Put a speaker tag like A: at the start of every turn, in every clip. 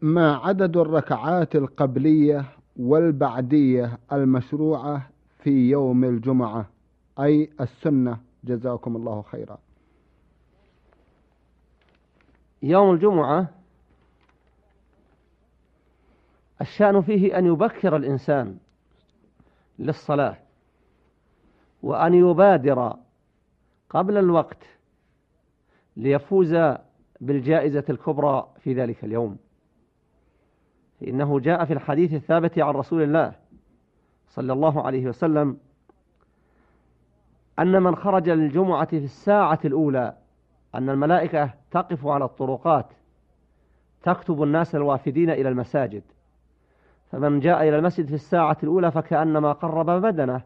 A: ما عدد الركعات القبلية والبعدية المشروعة في يوم الجمعة، أي السنة؟ جزاكم الله خيرا.
B: يوم الجمعة الشأن فيه أن يبكر الإنسان للصلاة، وأن يبادر قبل الوقت ليفوز بالجائزة الكبرى في ذلك اليوم. إنه جاء في الحديث الثابت عن رسول الله صلى الله عليه وسلم أن من خرج للجمعة في الساعة الأولى أن الملائكة تقف على الطرقات تكتب الناس الوافدين إلى المساجد، فمن جاء إلى المسجد في الساعة الأولى فكأنما قرب بدنه،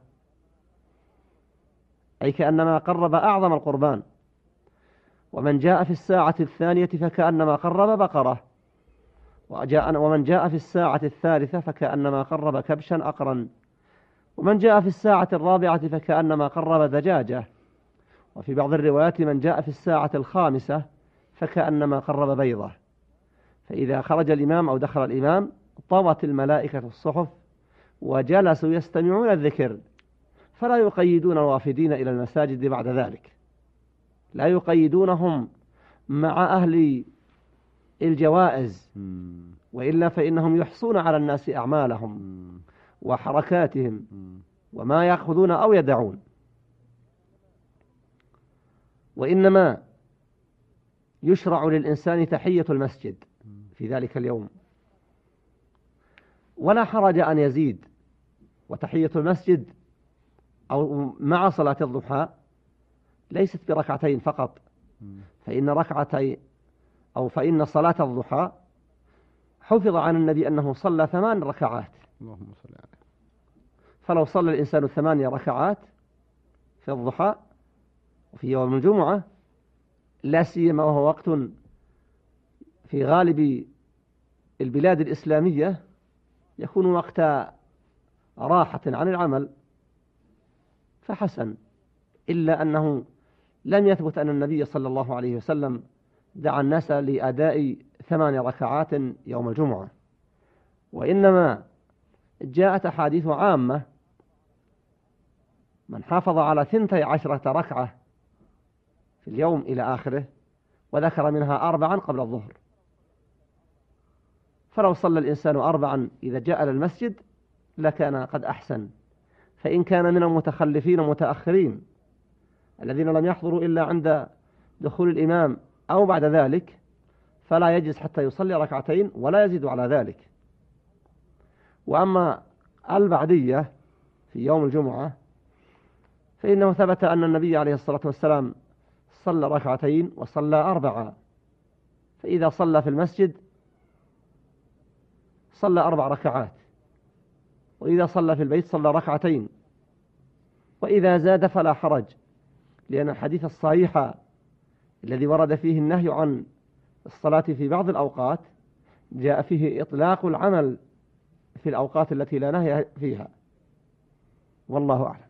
B: أي كأنما قرب أعظم القربان، ومن جاء في الساعة الثانية فكأنما قرب بقرة، ومن جاء في الساعة الثالثة فكأنما قرب كبشا أقرا، ومن جاء في الساعة الرابعة فكأنما قرب دجاجة، وفي بعض الروايات من جاء في الساعة الخامسة فكأنما قرب بيضة. فإذا خرج الإمام أو دخل الإمام طوت الملائكة الصحف وجلسوا يستمعون الذكر، فلا يقيدون الوافدين إلى المساجد بعد ذلك، لا يقيدونهم مع أهل الجوائز، وإلا فإنهم يحصون على الناس أعمالهم وحركاتهم وما يأخذون أو يدعون، وإنما يشرع للإنسان تحية المسجد في ذلك اليوم، ولا حرج أن يزيد. وتحية المسجد أو مع صلاة الضحى ليست بركعتين فقط، فإن صلاة الضحى حفظ عن النبي أنه صلى 8 ركعات،
A: اللهم صل عليه.
B: فلو صلى الإنسان 8 ركعات في الضحى وفي يوم الجمعة، لا سيما وهو وقت في غالب البلاد الإسلامية يكون وقت راحة عن العمل، فحسن. إلا أنه لم يثبت أن النبي صلى الله عليه وسلم دعا الناس لأداء 8 ركعات يوم الجمعة، وإنما جاءت أحاديث عامة من حافظ على 12 ركعة في اليوم إلى آخره، وذكر منها 4 قبل الظهر، فلو صلى الإنسان 4 إذا جاء للمسجد لكان قد أحسن. فإن كان من المتخلفين المتأخرين الذين لم يحضروا إلا عند دخول الإمام أو بعد ذلك، فلا يجلس حتى يصلي 2 ركعتين ولا يزيد على ذلك. وأما البعدية في يوم الجمعة فإنه ثبت أن النبي عليه الصلاة والسلام صلى 2 ركعتين وصلى 4، فإذا صلى في المسجد صلى 4 ركعات، وإذا صلى في البيت صلى 2 ركعتين، وإذا زاد فلا حرج، لأن الحديث الصحيح الذي ورد فيه النهي عن الصلاة في بعض الأوقات جاء فيه إطلاق العمل في الأوقات التي لا نهي فيها، والله أعلم.